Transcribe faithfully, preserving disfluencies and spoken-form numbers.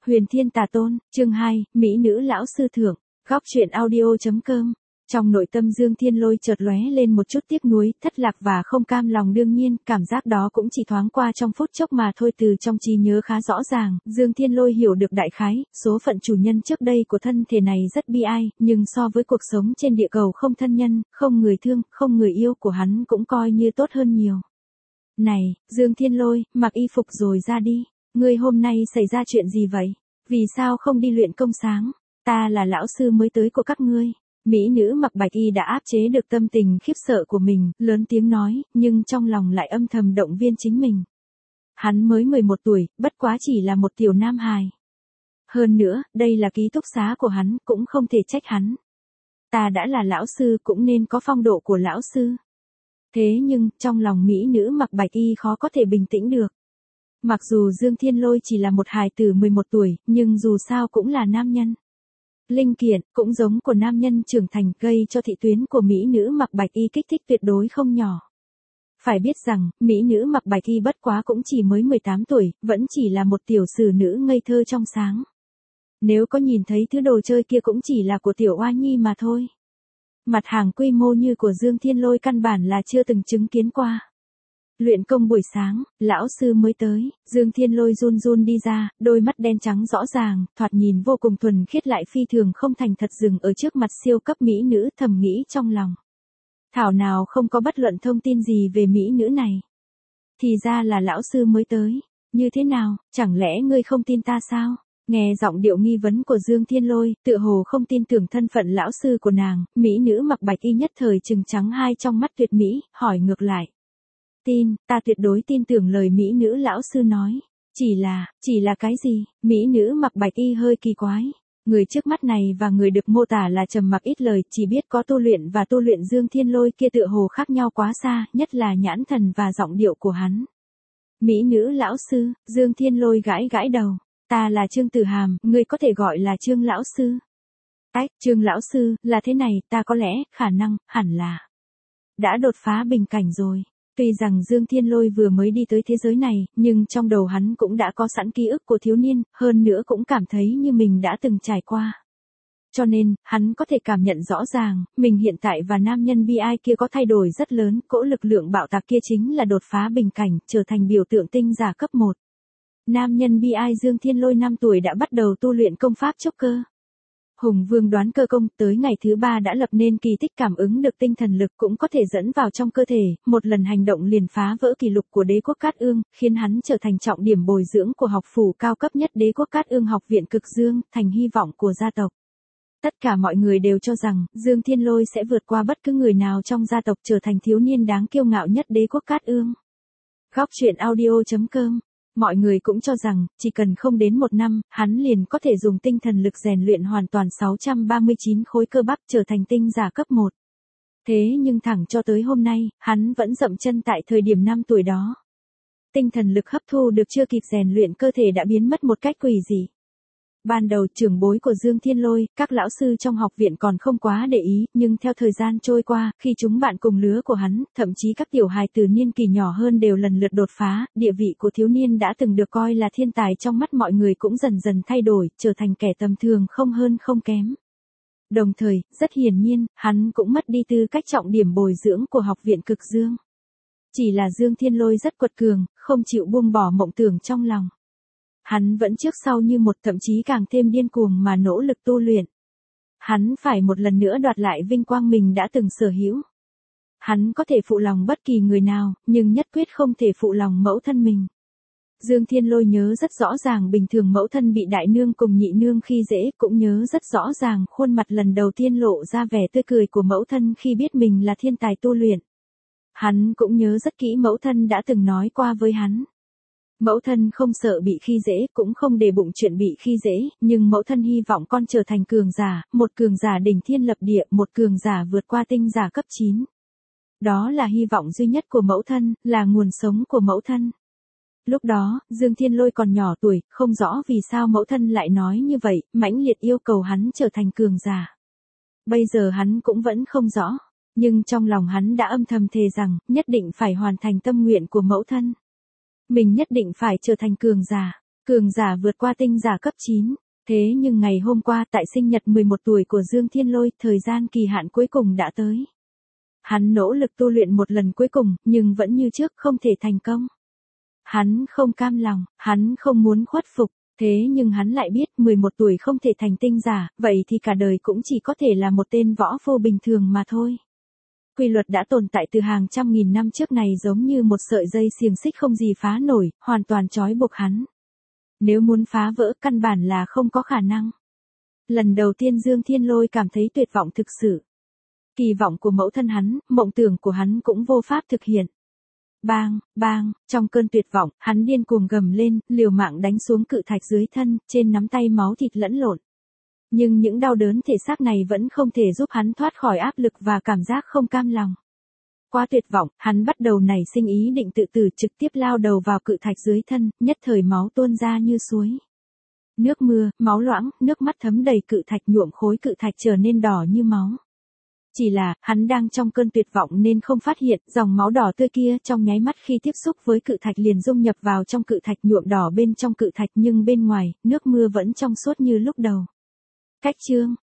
Huyền Thiên Tà Tôn, chương hai, Mỹ nữ lão sư thưởng, góc truyện audio.com. Trong nội tâm Dương Thiên Lôi chợt lóe lên một chút tiếc nuối, thất lạc và không cam lòng, đương nhiên, cảm giác đó cũng chỉ thoáng qua trong phút chốc mà thôi. Từ trong trí nhớ khá rõ ràng, Dương Thiên Lôi hiểu được đại khái, số phận chủ nhân trước đây của thân thể này rất bi ai, nhưng so với cuộc sống trên địa cầu không thân nhân, không người thương, không người yêu của hắn cũng coi như tốt hơn nhiều. Này, Dương Thiên Lôi, mặc y phục rồi ra đi. Ngươi hôm nay xảy ra chuyện gì vậy? Vì sao không đi luyện công sáng? Ta là lão sư mới tới của các ngươi. Mỹ nữ mặc bạch y đã áp chế được tâm tình khiếp sợ của mình, lớn tiếng nói, nhưng trong lòng lại âm thầm động viên chính mình. Hắn mới mười một tuổi, bất quá chỉ là một tiểu nam hài. Hơn nữa, đây là ký túc xá của hắn, cũng không thể trách hắn. Ta đã là lão sư cũng nên có phong độ của lão sư. Thế nhưng, trong lòng mỹ nữ mặc bạch y khó có thể bình tĩnh được. Mặc dù Dương Thiên Lôi chỉ là một hài tử mười một tuổi, nhưng dù sao cũng là nam nhân. Linh kiện, cũng giống của nam nhân trưởng thành, gây cho thị tuyến của mỹ nữ mặc bạch y kích thích tuyệt đối không nhỏ. Phải biết rằng, mỹ nữ mặc bạch y bất quá cũng chỉ mới mười tám tuổi, vẫn chỉ là một tiểu sử nữ ngây thơ trong sáng. Nếu có nhìn thấy thứ đồ chơi kia cũng chỉ là của tiểu oa nhi mà thôi. Mặt hàng quy mô như của Dương Thiên Lôi căn bản là chưa từng chứng kiến qua. Luyện công buổi sáng, lão sư mới tới, Dương Thiên Lôi run run đi ra, đôi mắt đen trắng rõ ràng, thoạt nhìn vô cùng thuần khiết lại phi thường không thành thật, dừng ở trước mặt siêu cấp mỹ nữ, thầm nghĩ trong lòng. Thảo nào không có bất luận thông tin gì về mỹ nữ này. Thì ra là lão sư mới tới, như thế nào, chẳng lẽ ngươi không tin ta sao? Nghe giọng điệu nghi vấn của Dương Thiên Lôi, tựa hồ không tin tưởng thân phận lão sư của nàng, mỹ nữ mặc bạch y nhất thời trừng trắng hai trong mắt tuyệt mỹ, hỏi ngược lại. Tin, ta tuyệt đối tin tưởng lời mỹ nữ lão sư nói. Chỉ là, chỉ là cái gì? Mỹ nữ mặc bạch y hơi kỳ quái. Người trước mắt này và người được mô tả là trầm mặc ít lời, chỉ biết có tu luyện và tu luyện. Dương Thiên Lôi kia tựa hồ khác nhau quá xa, nhất là nhãn thần và giọng điệu của hắn. Mỹ nữ lão sư, Dương Thiên Lôi gãi gãi đầu. Ta là Trương Tử Hàm, ngươi có thể gọi là Trương lão sư. Ách, Trương lão sư, là thế này, ta có lẽ, khả năng, hẳn là đã đột phá bình cảnh rồi. Tuy rằng Dương Thiên Lôi vừa mới đi tới thế giới này, nhưng trong đầu hắn cũng đã có sẵn ký ức của thiếu niên, hơn nữa cũng cảm thấy như mình đã từng trải qua. Cho nên, hắn có thể cảm nhận rõ ràng, mình hiện tại và nam nhân bi ai kia có thay đổi rất lớn, cỗ lực lượng bạo tạc kia chính là đột phá bình cảnh, trở thành biểu tượng tinh giả cấp một. Nam nhân bi ai Dương Thiên Lôi năm tuổi đã bắt đầu tu luyện công pháp chốc cơ. Hùng Vương đoán cơ công, tới ngày thứ ba đã lập nên kỳ tích, cảm ứng được tinh thần lực cũng có thể dẫn vào trong cơ thể, một lần hành động liền phá vỡ kỷ lục của đế quốc Cát Ương, khiến hắn trở thành trọng điểm bồi dưỡng của học phủ cao cấp nhất đế quốc Cát Ương Học viện Cực Dương, thành hy vọng của gia tộc. Tất cả mọi người đều cho rằng, Dương Thiên Lôi sẽ vượt qua bất cứ người nào trong gia tộc, trở thành thiếu niên đáng kiêu ngạo nhất đế quốc Cát Ương. Góc truyện audio.com. Mọi người cũng cho rằng, chỉ cần không đến một năm, hắn liền có thể dùng tinh thần lực rèn luyện hoàn toàn sáu trăm ba mươi chín khối cơ bắp, trở thành tinh giả cấp một. Thế nhưng thẳng cho tới hôm nay, hắn vẫn dậm chân tại thời điểm năm tuổi đó. Tinh thần lực hấp thu được chưa kịp rèn luyện, cơ thể đã biến mất một cách quỷ dị. Ban đầu trưởng bối của Dương Thiên Lôi, các lão sư trong học viện còn không quá để ý, nhưng theo thời gian trôi qua, khi chúng bạn cùng lứa của hắn, thậm chí các tiểu hài từ niên kỳ nhỏ hơn đều lần lượt đột phá, địa vị của thiếu niên đã từng được coi là thiên tài trong mắt mọi người cũng dần dần thay đổi, trở thành kẻ tầm thường không hơn không kém. Đồng thời, rất hiển nhiên, hắn cũng mất đi tư cách trọng điểm bồi dưỡng của học viện Cực Dương. Chỉ là Dương Thiên Lôi rất quật cường, không chịu buông bỏ mộng tưởng trong lòng. Hắn vẫn trước sau như một, thậm chí càng thêm điên cuồng mà nỗ lực tu luyện. Hắn phải một lần nữa đoạt lại vinh quang mình đã từng sở hữu. Hắn có thể phụ lòng bất kỳ người nào, nhưng nhất quyết không thể phụ lòng mẫu thân mình. Dương Thiên Lôi nhớ rất rõ ràng bình thường mẫu thân bị đại nương cùng nhị nương khi dễ, cũng nhớ rất rõ ràng khuôn mặt lần đầu tiên lộ ra vẻ tươi cười của mẫu thân khi biết mình là thiên tài tu luyện. Hắn cũng nhớ rất kỹ mẫu thân đã từng nói qua với hắn. Mẫu thân không sợ bị khi dễ, cũng không để bụng chuyện bị khi dễ, nhưng mẫu thân hy vọng con trở thành cường giả, một cường giả đỉnh thiên lập địa, một cường giả vượt qua tinh giả cấp chín. Đó là hy vọng duy nhất của mẫu thân, là nguồn sống của mẫu thân. Lúc đó, Dương Thiên Lôi còn nhỏ tuổi, không rõ vì sao mẫu thân lại nói như vậy, mãnh liệt yêu cầu hắn trở thành cường giả. Bây giờ hắn cũng vẫn không rõ, nhưng trong lòng hắn đã âm thầm thề rằng, nhất định phải hoàn thành tâm nguyện của mẫu thân. Mình nhất định phải trở thành cường giả. Cường giả vượt qua tinh giả cấp chín. Thế nhưng ngày hôm qua tại sinh nhật mười một tuổi của Dương Thiên Lôi, thời gian kỳ hạn cuối cùng đã tới. Hắn nỗ lực tu luyện một lần cuối cùng, nhưng vẫn như trước không thể thành công. Hắn không cam lòng, hắn không muốn khuất phục, thế nhưng hắn lại biết mười một tuổi không thể thành tinh giả, vậy thì cả đời cũng chỉ có thể là một tên võ phu bình thường mà thôi. Quy luật đã tồn tại từ hàng trăm nghìn năm trước này giống như một sợi dây xiềng xích không gì phá nổi, hoàn toàn trói buộc hắn. Nếu muốn phá vỡ căn bản là không có khả năng. Lần đầu tiên Dương Thiên Lôi cảm thấy tuyệt vọng thực sự. Kỳ vọng của mẫu thân hắn, mộng tưởng của hắn cũng vô pháp thực hiện. Bang, bang, trong cơn tuyệt vọng, hắn điên cuồng gầm lên, liều mạng đánh xuống cự thạch dưới thân, trên nắm tay máu thịt lẫn lộn. Nhưng những đau đớn thể xác này vẫn không thể giúp hắn thoát khỏi áp lực và cảm giác không cam lòng. Quá tuyệt vọng, hắn bắt đầu nảy sinh ý định tự tử, trực tiếp lao đầu vào cự thạch dưới thân, nhất thời máu tuôn ra như suối. Nước mưa, máu loãng, nước mắt thấm đầy cự thạch nhuộm khối cự thạch trở nên đỏ như máu. Chỉ là, hắn đang trong cơn tuyệt vọng nên không phát hiện, dòng máu đỏ tươi kia trong nháy mắt khi tiếp xúc với cự thạch liền dung nhập vào trong cự thạch nhuộm đỏ bên trong cự thạch, nhưng bên ngoài, nước mưa vẫn trong suốt như lúc đầu. Cách chương